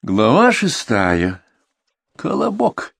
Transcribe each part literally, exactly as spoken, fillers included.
Глава шестая. Колобок.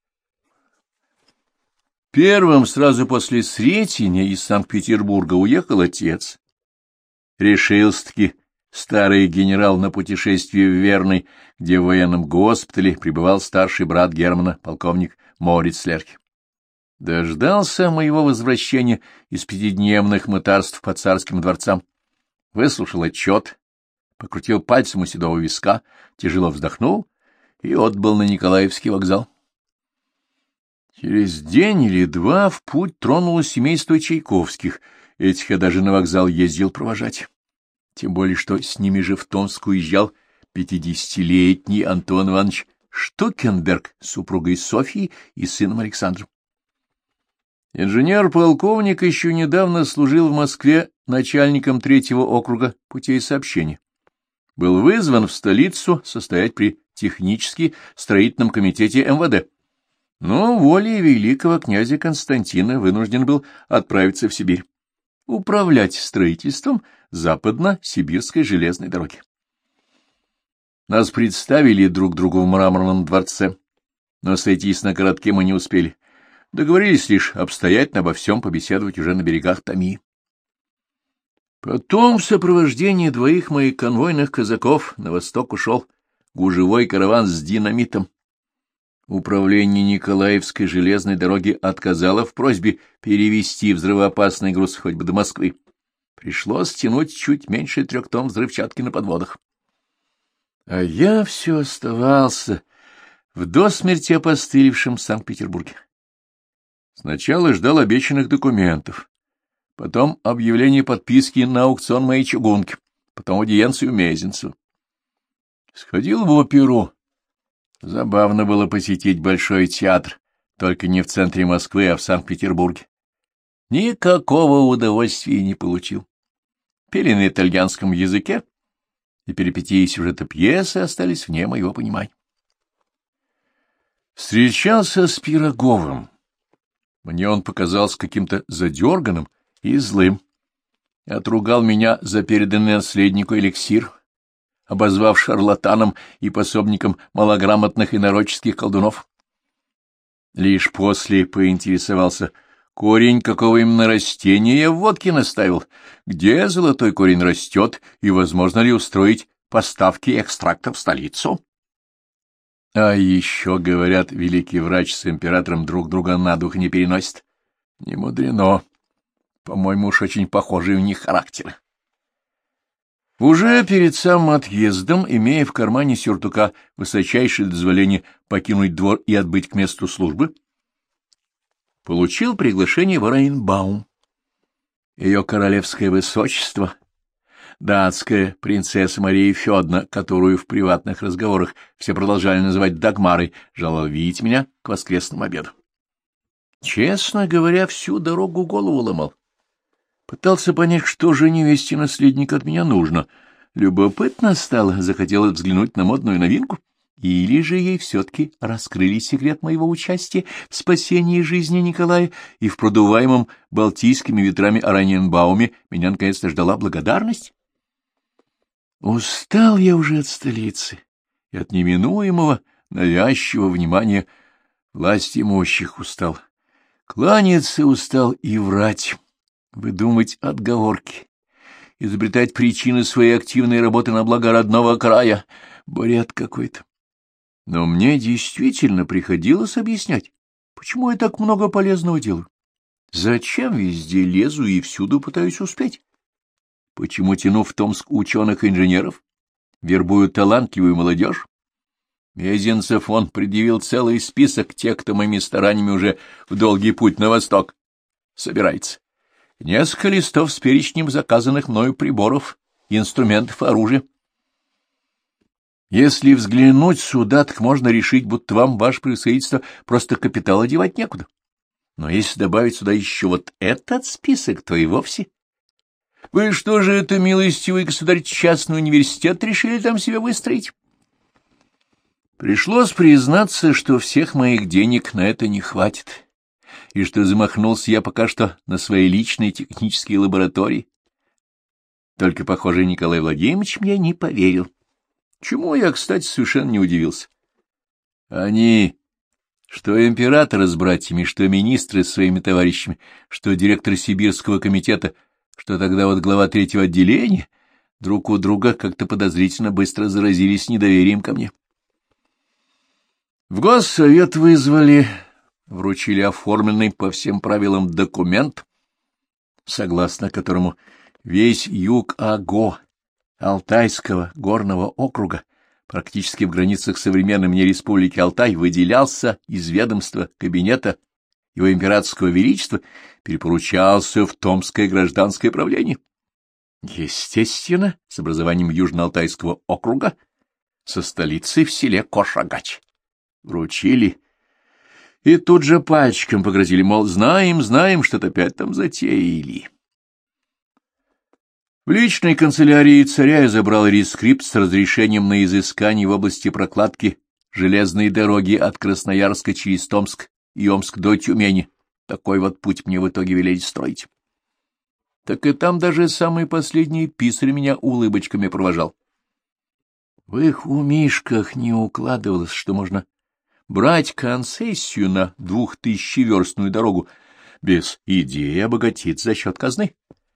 Первым сразу после Сретения из Санкт-Петербурга уехал отец. Решился-таки старый генерал на путешествие в Верный, где в военном госпитале пребывал старший брат Германа, полковник Мориц Лерхи. Дождался моего возвращения из пятидневных мытарств по царским дворцам, выслушал отчет, покрутил пальцем у седого виска, тяжело вздохнул и отбыл на Николаевский вокзал. Через день или два в путь тронулось семейство Чайковских. Этих я даже на вокзал ездил провожать. Тем более, что с ними же в Томск уезжал пятидесятилетний Антон Иванович Штукенберг с супругой Софьей и сыном Александром. Инженер-полковник еще недавно служил в Москве начальником третьего округа путей сообщения. Был вызван в столицу состоять при технически-строительном комитете эм вэ дэ, но волей великого князя Константина вынужден был отправиться в Сибирь, управлять строительством западно-сибирской железной дороги. Нас представили друг другу в мраморном дворце, но сойтись на коротке мы не успели. Договорились лишь обстоятельно обо всем побеседовать уже на берегах Томи. Потом в сопровождении двоих моих конвойных казаков на восток ушел гужевой караван с динамитом. Управление Николаевской железной дороги отказало в просьбе перевезти взрывоопасный груз хоть бы до Москвы. Пришлось тянуть чуть меньше трех тонн взрывчатки на подводах. А я все оставался в до смерти опостылевшем Санкт-Петербурге. Сначала ждал обещанных документов, потом объявление подписки на аукцион моей чугунки, потом аудиенцию Мезенцеву. Сходил в оперу. Забавно было посетить Большой театр, только не в центре Москвы, а в Санкт-Петербурге. Никакого удовольствия не получил. Пели на итальянском языке, и перипетии сюжета пьесы остались вне моего понимания. Встречался с Пироговым. Мне он показался каким-то задерганным и злым. Отругал меня за переданный наследнику эликсир, обозвав шарлатаном и пособником малограмотных и инородческих колдунов. Лишь после поинтересовался, корень какого именно растения я в водке наставил, где золотой корень растет и возможно ли устроить поставки экстракта в столицу. А еще, говорят, великий врач с императором друг друга на дух не переносят. Не мудрено. По-моему, уж очень похожие у них характеры. Уже перед самым отъездом, имея в кармане сюртука высочайшее дозволение покинуть двор и отбыть к месту службы, получил приглашение в Оренбаум. Ее королевское высочество, датская принцесса Мария Федоровна, которую в приватных разговорах все продолжали называть Дагмарой, желала видеть меня к воскресному обеду. Честно говоря, всю дорогу голову ломал. Пытался понять, что же невесте наследник от меня нужно. Любопытно стало, захотела взглянуть на модную новинку. Или же ей все-таки раскрыли секрет моего участия в спасении жизни Николая, и в продуваемом балтийскими ветрами Оренбауме меня наконец-то ждала благодарность? Устал я уже от столицы и от неминуемого навязчивого внимания власти имущих устал. Кланяться устал и врать, выдумывать отговорки, изобретать причины своей активной работы на благо родного края. Бред какой-то. Но мне действительно приходилось объяснять, почему я так много полезного делаю. Зачем везде лезу и всюду пытаюсь успеть? Почему тяну в Томск ученых-инженеров, вербую талантливую молодежь? Мезенцев он предъявил целый список тех, кто моими стараниями уже в долгий путь на восток собирается. Несколько листов с перечнем заказанных мною приборов, инструментов, оружия. Если взглянуть сюда, так можно решить, будто вам, ваше превосходительство, просто капитал одевать некуда. Но если добавить сюда еще вот этот список, то и вовсе. Вы что же это, милостивый государь, частный университет решили там себе выстроить? Пришлось признаться, что всех моих денег на это не хватит, и что замахнулся я пока что на свои личные технические лаборатории. Только, похоже, Николай Владимирович мне не поверил. чему я, кстати, совершенно не удивился. Они, что император с братьями, что министры с своими товарищами, что директор Сибирского комитета, что тогда вот глава третьего отделения, друг у друга как-то подозрительно быстро заразились недоверием ко мне. В Госсовет вызвали, вручили оформленный по всем правилам документ, согласно которому весь юг Аго, Алтайского горного округа, практически в границах современной мне республики Алтай, выделялся из ведомства кабинета его императорского величества, перепоручался в Томское гражданское правление. Естественно, с образованием Южно-Алтайского округа, со столицей в селе Кошагач. Вручили, и тут же пальчиком погрозили, мол, знаем, знаем, что-то опять там затеяли. В личной канцелярии царя я забрал рескрипт с разрешением на изыскание в области прокладки железной дороги от Красноярска через Томск и Омск до Тюмени. Такой вот путь мне в итоге велели строить. Так и там даже самый последний писарь меня улыбочками провожал. В их умишках не укладывалось, что можно брать концессию на двухтысячеверстную дорогу без идеи обогатить за счет казны.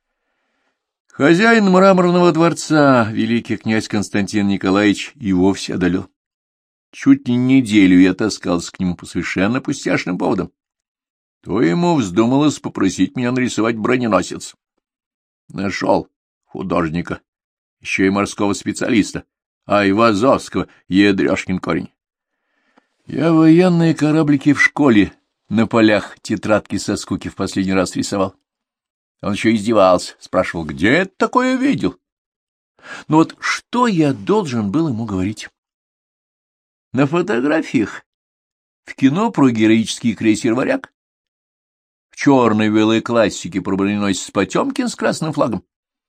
Хозяин Мраморного дворца, великий князь Константин Николаевич, и вовсе одолел. Чуть ли неделю я таскался к нему по совершенно пустяшным поводам. То ему вздумалось попросить меня нарисовать броненосец. Нашел художника, еще и морского специалиста, Айвазовского, ядрёшкин корень. Я военные кораблики в школе на полях тетрадки со скуки в последний раз рисовал. Он еще издевался, спрашивал, где это такое видел? Но вот что я должен был ему говорить? На фотографиях в кино про героический крейсер «Варяг», в черной белой классике про броненосец Потемкин с красным флагом.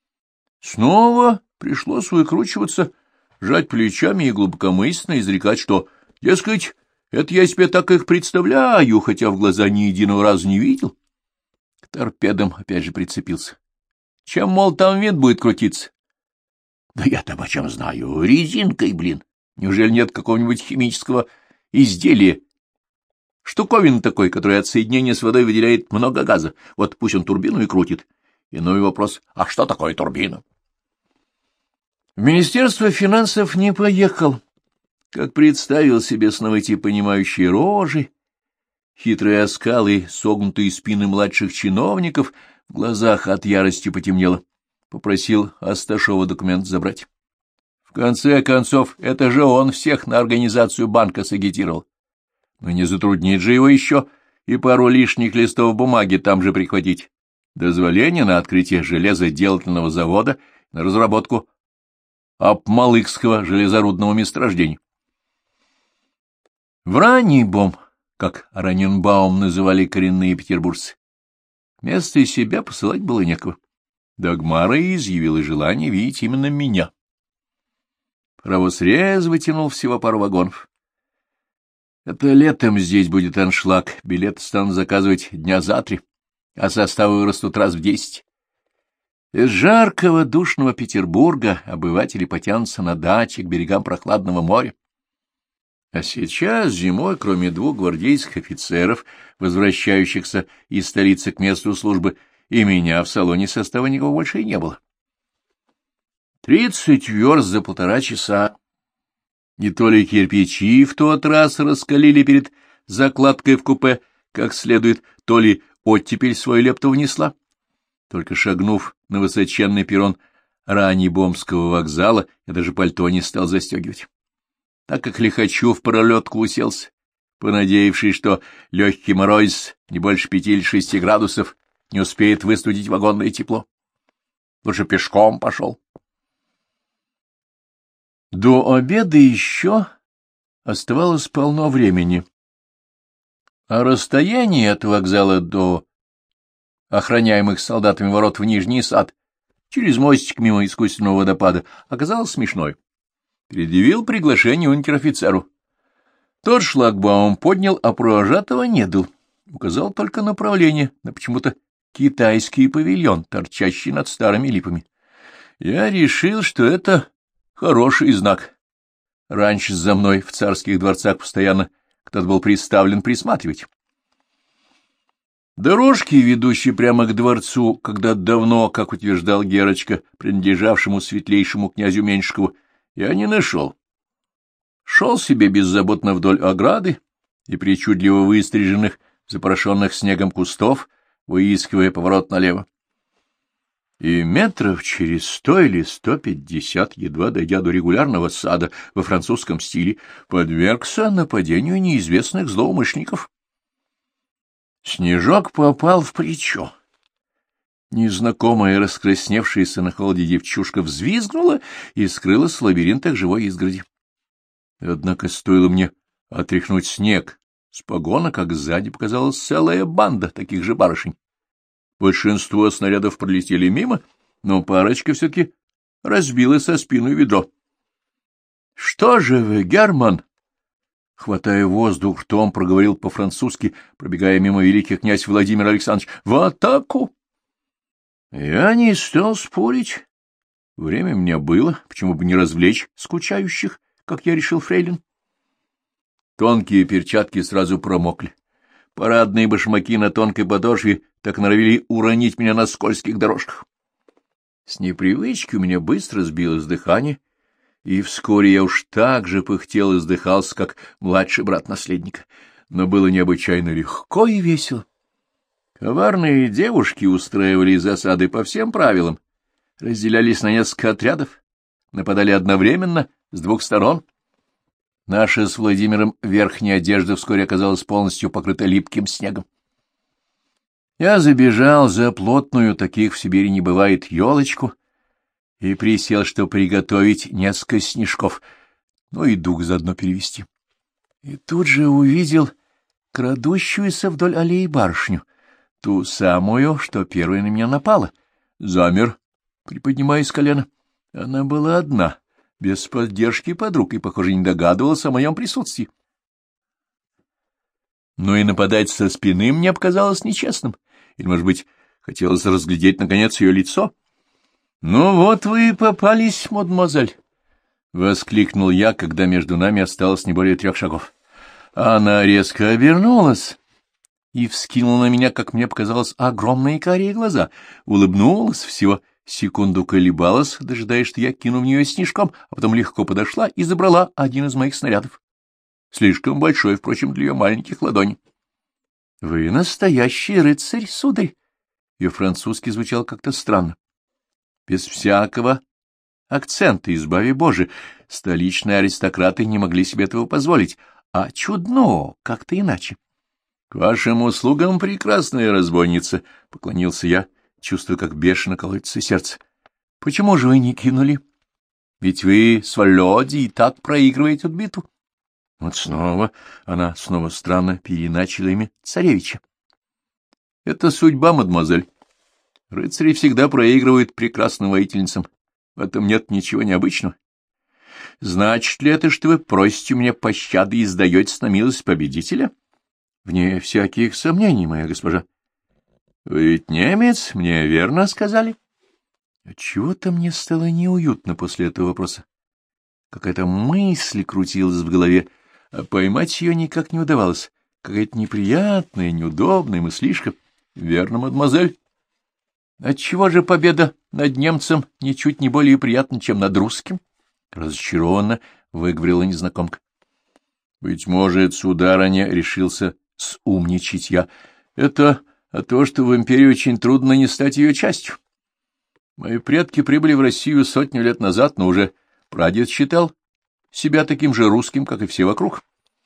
Снова пришлось выкручиваться, жать плечами и глубокомысленно изрекать, что, дескать, это я себе так их представляю, хотя в глаза ни единого разу не видел. К торпедам опять же прицепился. Чем, мол, там винт будет крутиться? Да я-то о чем знаю, резинкой, блин. Неужели нет какого-нибудь химического изделия? Штуковина такой, которая от соединения с водой выделяет много газа. Вот пусть он турбину и крутит. Иной вопрос, а что такое турбина? В Министерство финансов не поехал. Как представил себе снова эти понимающие рожи, хитрые оскалы, согнутые спины младших чиновников, в глазах от ярости потемнело. Попросил Асташова документ забрать. В конце концов, это же он всех на организацию банка сагитировал. Но не затруднит же его еще и пару лишних листов бумаги там же прихватить. Дозволение на открытие железоделательного завода, на разработку Апмалыкского железорудного месторождения. В Раннибом, как Раненбаум называли коренные петербуржцы, вместо себя посылать было некого. Дагмара изъявила желание видеть именно меня. Правосрез вытянул всего пару вагонов. Это летом здесь будет аншлаг, билеты станут заказывать дня за три, а составы вырастут раз в десять. Из жаркого душного Петербурга обыватели потянутся на дачи к берегам прохладного моря. А сейчас зимой, кроме двух гвардейских офицеров, возвращающихся из столицы к месту службы, и меня в салоне состава никого больше и не было. Тридцать верст за полтора часа. Не то ли кирпичи в тот раз раскалили перед закладкой в купе как следует, то ли оттепель свою лепту внесла. Только шагнув на высоченный перрон Раннибомского вокзала, я даже пальто не стал застегивать. Так как лихачу в пролетку уселся, понадеявшись, что легкий мороз, не больше пяти или шести градусов, не успеет выстудить вагонное тепло. Лучше пешком пошел. До обеда еще оставалось полно времени, а расстояние от вокзала до охраняемых солдатами ворот в Нижний сад через мостик мимо искусственного водопада оказалось смешной. Предъявил приглашение унтер-офицеру. Тот шлагбаум поднял, а провожатого не дал. Указал только направление на почему-то китайский павильон, торчащий над старыми липами. Я решил, что это хороший знак. раньше за мной в царских дворцах постоянно кто-то был приставлен присматривать. Дорожки, ведущие прямо к дворцу, когда давно, как утверждал Герочка, принадлежавшему светлейшему князю Меньшикову, я не нашел. Шел себе беззаботно вдоль ограды и причудливо выстриженных, запорошенных снегом кустов, выискивая поворот налево. И метров через сто или сто пятьдесят, едва дойдя до регулярного сада во французском стиле, подвергся нападению неизвестных злоумышленников. Снежок попал в плечо. Незнакомая, раскрасневшаяся на холоде девчушка взвизгнула и скрылась в лабиринтах живой изгороди. Однако стоило мне отряхнуть снег с погона, как сзади показалась целая банда таких же барышень. Большинство снарядов пролетели мимо, но парочка все-таки разбила со спину ведро. — Что же вы, Герман? — хватая воздух ртом, проговорил по-французски, пробегая мимо великий князь Владимир Александрович. — В атаку! Я не стал спорить. Время у меня было, почему бы не развлечь скучающих, как я решил, фрейлин. Тонкие перчатки сразу промокли. Парадные башмаки на тонкой подошве так норовили уронить меня на скользких дорожках. С непривычки у меня быстро сбилось дыхание, и вскоре я уж так же пыхтел и вздыхался, как младший брат наследника. Но было необычайно легко и весело. Коварные девушки устраивали засады по всем правилам, разделялись на несколько отрядов, нападали одновременно с двух сторон. Наша с Владимиром верхняя одежда вскоре оказалась полностью покрыта липким снегом. Я забежал за плотную, таких в Сибири не бывает, елочку, и присел, чтобы приготовить несколько снежков, ну и дух заодно перевести. И тут же увидел крадущуюся вдоль аллеи барышню, ту самую, что первой на меня напала. Замер, приподнимаясь с колена. Она была одна, без поддержки подруг, и, похоже, не догадывалась о моем присутствии. Но и нападать со спины мне показалось нечестным. Или, может быть, хотелось разглядеть, наконец, ее лицо? — Ну вот вы и попались, мадемуазель! — воскликнул я, когда между нами осталось не более трех шагов. Она резко обернулась и вскинула на меня, как мне показалось, огромные карие глаза, улыбнулась, всего секунду колебалась, дожидаясь, что я кину в нее снежком, а потом легко подошла и забрала один из моих снарядов. Слишком большой, впрочем, для ее маленьких ладоней. — Вы настоящий рыцарь, сударь! Ее французский звучал как-то странно. Без всякого акцента, избави Боже, столичные аристократы не могли себе этого позволить, а чудно, как-то иначе. — К вашим услугам, прекрасная разбойница! — поклонился я, чувствуя, как бешено колотится сердце. — Почему же вы не кинули? Ведь вы с Володей и так проигрываете эту битву. Вот снова она снова странно переначала имя царевича. — Это судьба, мадемуазель. Рыцари всегда проигрывают прекрасным воительницам. В этом нет ничего необычного. Значит ли это, что вы просите у меня пощады и сдаетесь на милость победителя? Вне всяких сомнений, моя госпожа. Вы ведь немец, мне верно сказали? Отчего-то мне стало неуютно после этого вопроса. Какая-то мысль крутилась в голове, а поймать ее никак не удавалось. Какая-то неприятная, неудобная мыслишка. Верно, мадемуазель? Отчего же победа над немцем ничуть не более приятна, чем над русским? Разочарованно выговорила незнакомка. Быть может, сударыня, решился сумничать я. Это а то, что в империи очень трудно не стать ее частью. Мои предки прибыли в Россию сотню лет назад, но уже прадед считал себя таким же русским, как и все вокруг.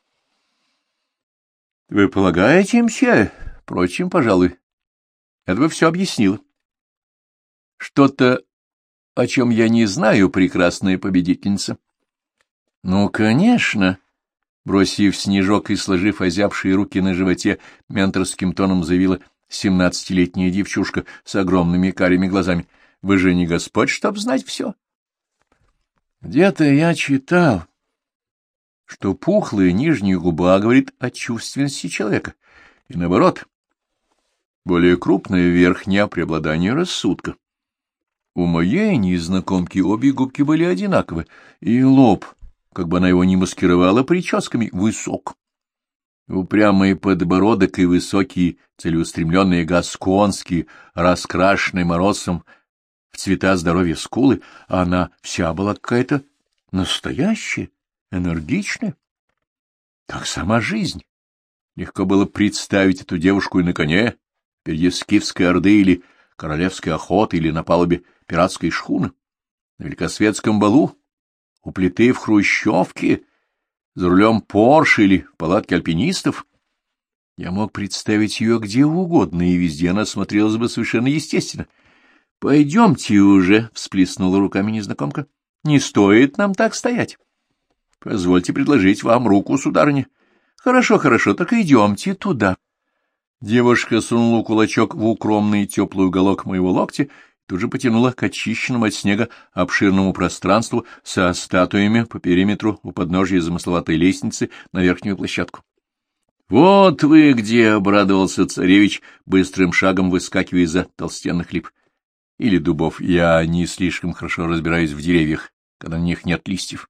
Вы полагаете, мсье? Впрочем, пожалуй, это бы все объяснило. Что-то, о чем я не знаю, прекрасная победительница. Ну, конечно, бросив снежок и сложив озябшие руки на животе, менторским тоном заявила семнадцатилетняя девчушка с огромными карими глазами. Вы же не Господь, чтоб знать все. Где-то я читал, что пухлая нижняя губа говорит о чувственности человека, и наоборот, более крупная верхняя — преобладание рассудка. У моей незнакомки обе губки были одинаковы, и лоб как бы она его ни маскировала прическами, высок. Упрямый подбородок и высокие, целеустремленные гасконские, раскрашенные морозом в цвета здоровья скулы, а она вся была какая-то настоящая, энергичная, как сама жизнь. Легко было представить эту девушку и на коне, впереди скифской орды или королевской охоты, или на палубе пиратской шхуны, на великосветском балу, у плиты в хрущевке, за рулем Порше или в палатке альпинистов. Я мог представить ее где угодно, и везде она смотрелась бы совершенно естественно. — Пойдемте уже, — всплеснула руками незнакомка. — Не стоит нам так стоять. — Позвольте предложить вам руку, сударыня. — Хорошо, хорошо, так идемте туда. Девушка сунула кулачок в укромный теплый уголок моего локтя, тут же потянула к очищенному от снега обширному пространству со статуями по периметру у подножия замысловатой лестницы на верхнюю площадку. — Вот вы где! — обрадовался царевич, быстрым шагом выскакивая из-за толстенных лип. Или дубов. Я не слишком хорошо разбираюсь в деревьях, когда на них нет листьев.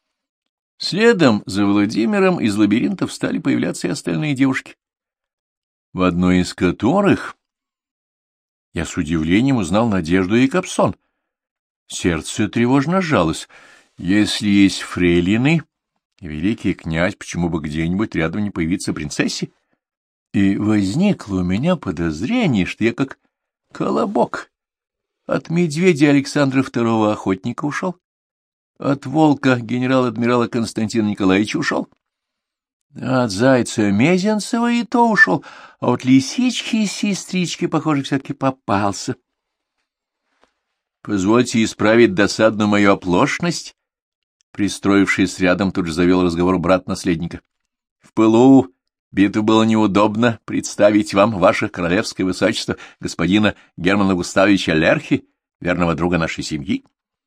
Следом за Владимиром из лабиринтов стали появляться и остальные девушки, в одной из которых я с удивлением узнал Надежду и Капсон. Сердце тревожно сжалось. Если есть фрейлины, великий князь, почему бы где-нибудь рядом не появиться принцессе? И возникло у меня подозрение, что я как колобок от медведя Александра Второго охотника ушел, от волка генерал-адмирала Константина Николаевича ушел, от зайца Мезенцева и то ушел, а вот лисички и сестрички, похоже, все-таки попался. Позвольте исправить досадную мою оплошность, пристроившись рядом, тут же завел разговор брат наследника. В пылу битвы было неудобно представить вам ваше королевское высочество господина Германа Густавовича Лерхи, верного друга нашей семьи.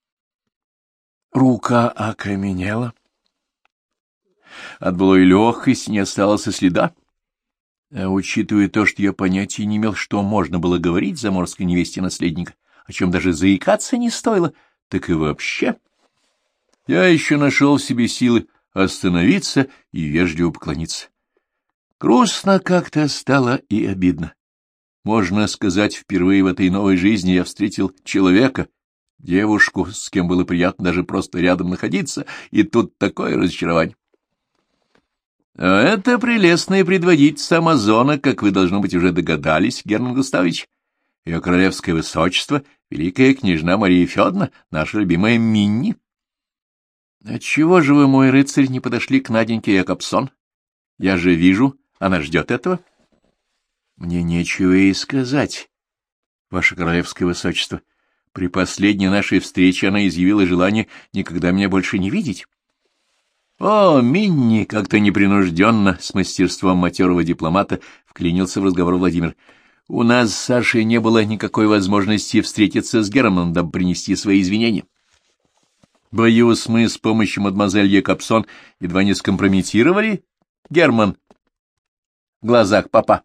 Рука окаменела. От былой легкости не осталось и следа. А учитывая то, что я понятия не имел, что можно было говорить заморской невесте наследника, о чем даже заикаться не стоило, так и вообще. Я еще нашел в себе силы остановиться и вежливо поклониться. Грустно как-то стало и обидно. Можно сказать, впервые в этой новой жизни я встретил человека, девушку, с кем было приятно даже просто рядом находиться, и тут такое разочарование. А это прелестная предводительница Амазона, как вы, должно быть, уже догадались, Герман Густавович. Ее королевское высочество, великая княжна Мария Федоровна, наша любимая Минни. Отчего же вы, мой рыцарь, не подошли к Наденьке Якобсон? Я же вижу, она ждет этого. Мне нечего и сказать, ваше королевское высочество. При последней нашей встрече она изъявила желание никогда меня больше не видеть. О, Минни, как-то непринужденно, с мастерством матерого дипломата, вклинился в разговор Владимир. У нас с Сашей не было никакой возможности встретиться с Германом, дабы принести свои извинения. Боюсь, мы с помощью мадемуазель Якобсон едва не скомпрометировали Герман в глазах папа.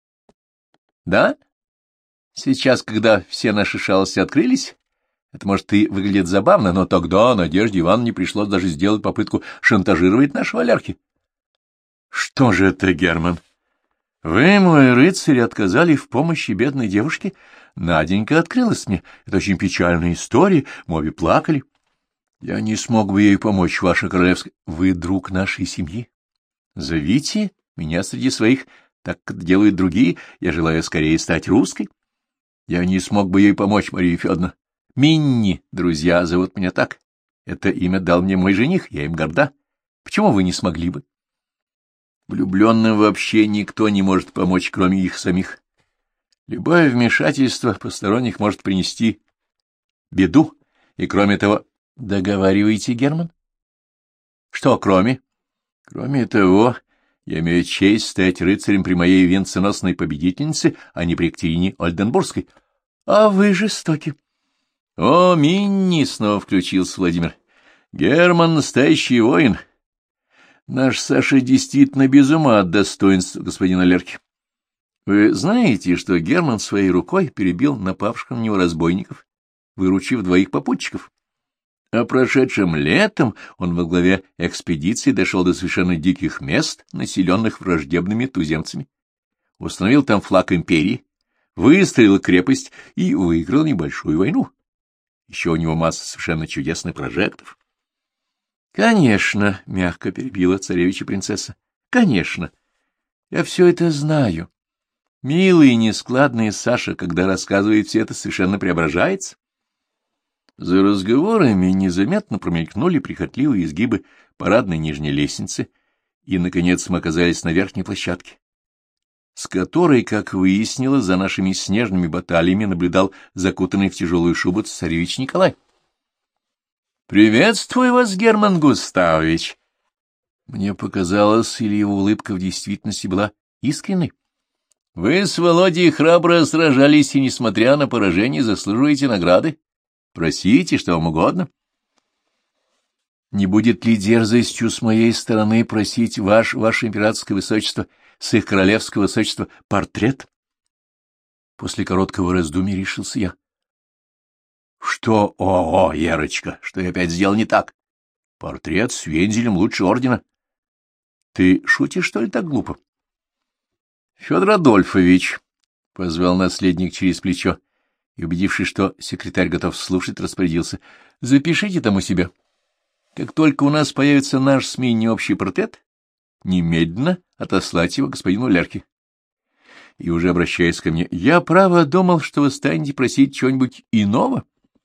Да? Сейчас, когда все наши шалости открылись, это, может, и выглядит забавно, но тогда Надежде Ивановне пришлось даже сделать попытку шантажировать нашего Лерхи. Что же это, Герман? Вы, мой рыцарь, отказали в помощи бедной девушке? Наденька открылась мне. Это очень печальная история, мы обе плакали. Я не смог бы ей помочь, ваша королевская. Вы друг нашей семьи. Зовите меня среди своих, так как это делают другие. Я желаю скорее стать русской. Я не смог бы ей помочь, Мария Федоровна. Минни, друзья, зовут меня так. Это имя дал мне мой жених, я им горда. Почему вы не смогли бы? Влюбленным вообще никто не может помочь, кроме их самих. Любое вмешательство посторонних может принести беду, и кроме того... Договариваете, Герман? Что кроме? Кроме того, я имею честь стать рыцарем при моей венценосной победительнице, а не при Екатерине Ольденбургской. А вы жестоки. О, Минни, снова включился Владимир. Герман — настоящий воин. Наш Саша действительно без ума от достоинства господина Лерки. Вы знаете, что Герман своей рукой перебил напавших на него разбойников, выручив двоих попутчиков? А прошедшим летом он во главе экспедиции дошел до совершенно диких мест, населенных враждебными туземцами. Установил там флаг империи, выстроил крепость и выиграл небольшую войну. Еще у него масса совершенно чудесных прожектов. — Конечно, — мягко перебила царевича принцесса, — конечно. Я все это знаю. Милый и нескладный Саша, когда рассказывает все это, совершенно преображается. За разговорами незаметно промелькнули прихотливые изгибы парадной нижней лестницы, и, наконец, мы оказались на верхней площадке, с которой, как выяснилось, за нашими снежными баталиями наблюдал закутанный в тяжелую шубу царевич Николай. — Приветствую вас, Герман Густавович! Мне показалось, или его улыбка в действительности была искренней. — Вы с Володей храбро сражались, и, несмотря на поражение, заслуживаете награды. Просите, что вам угодно. — Не будет ли дерзостью с моей стороны просить ваш, ваше императорское высочество, с их королевского высочества, портрет? После короткого раздумья решился я. — Что, о-о, Ярочка, что я опять сделал не так? Портрет с вензелем лучше ордена. Ты шутишь, что ли, так глупо? — Федор Адольфович, — позвал наследник через плечо, и, убедившись, что секретарь готов слушать, распорядился. — Запишите там у себя. Как только у нас появится наш с Минни общий портрет, немедленно отослать его господину Лерке. И уже обращаясь ко мне, я, право, думал, что вы станете просить чего-нибудь иного.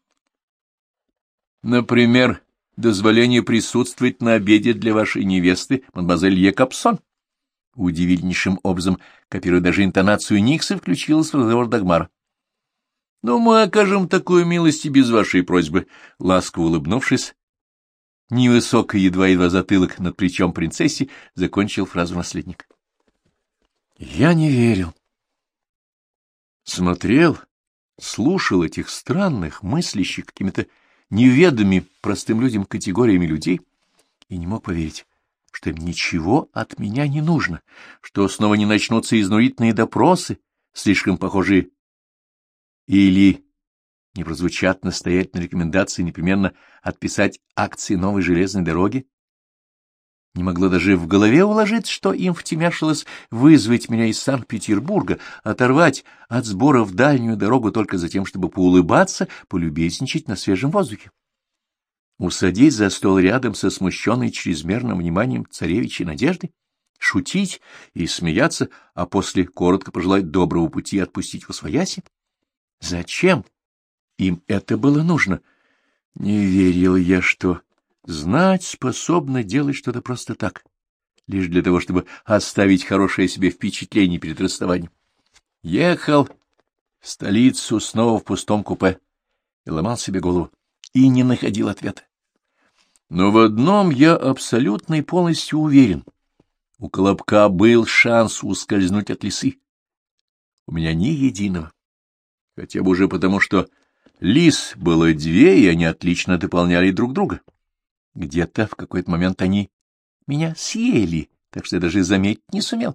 Например, дозволение присутствовать на обеде для вашей невесты, мадемуазель Екапсон. Удивительнейшим образом, копируя даже интонацию Никса, включилась в разговор Дагмара. — Ну, мы окажем такую милость и без вашей просьбы, — ласково улыбнувшись, невысокий, едва-едва затылок над плечом принцессе, закончил фразу наследник. Я не верил. Смотрел, слушал этих странных, мыслящих какими-то неведомыми простым людям категориями людей и не мог поверить, что им ничего от меня не нужно, что снова не начнутся изнурительные допросы, слишком похожие, или не прозвучат настоятельные рекомендации непременно отписать акции новой железной дороги. Не могло даже в голове уложиться, что им втемяшилось вызвать меня из Санкт-Петербурга, оторвать от сбора в дальнюю дорогу только за тем, чтобы поулыбаться, полюбезничать на свежем воздухе. Усадить за стол рядом со смущенной чрезмерным вниманием царевичей Надежды, шутить и смеяться, а после коротко пожелать доброго пути и отпустить восвояси? Зачем им это было нужно? Не верил я, что знать способна делать что-то просто так, лишь для того, чтобы оставить хорошее себе впечатление перед расставанием. Ехал в столицу снова в пустом купе и ломал себе голову, и не находил ответа. Но в одном я абсолютно и полностью уверен. У Колобка был шанс ускользнуть от лисы. У меня ни единого. Хотя бы уже потому, что лис было две, и они отлично дополняли друг друга. Где-то в какой-то момент они меня съели, так что я даже заметить не сумел.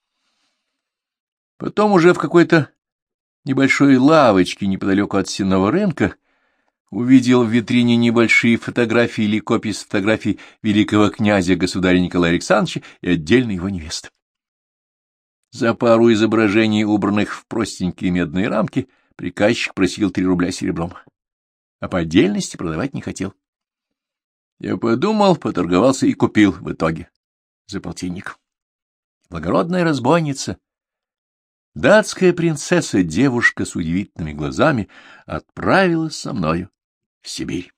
Потом уже в какой-то небольшой лавочке неподалеку от Сенного рынка увидел в витрине небольшие фотографии или копии с фотографий великого князя государя Николая Александровича и отдельно его невесты. За пару изображений, убранных в простенькие медные рамки, приказчик просил три рубля серебром, а по отдельности продавать не хотел. Я подумал, поторговался и купил в итоге за полтинник. Благородная разбойница, датская принцесса, девушка с удивительными глазами, отправилась со мною в Сибирь.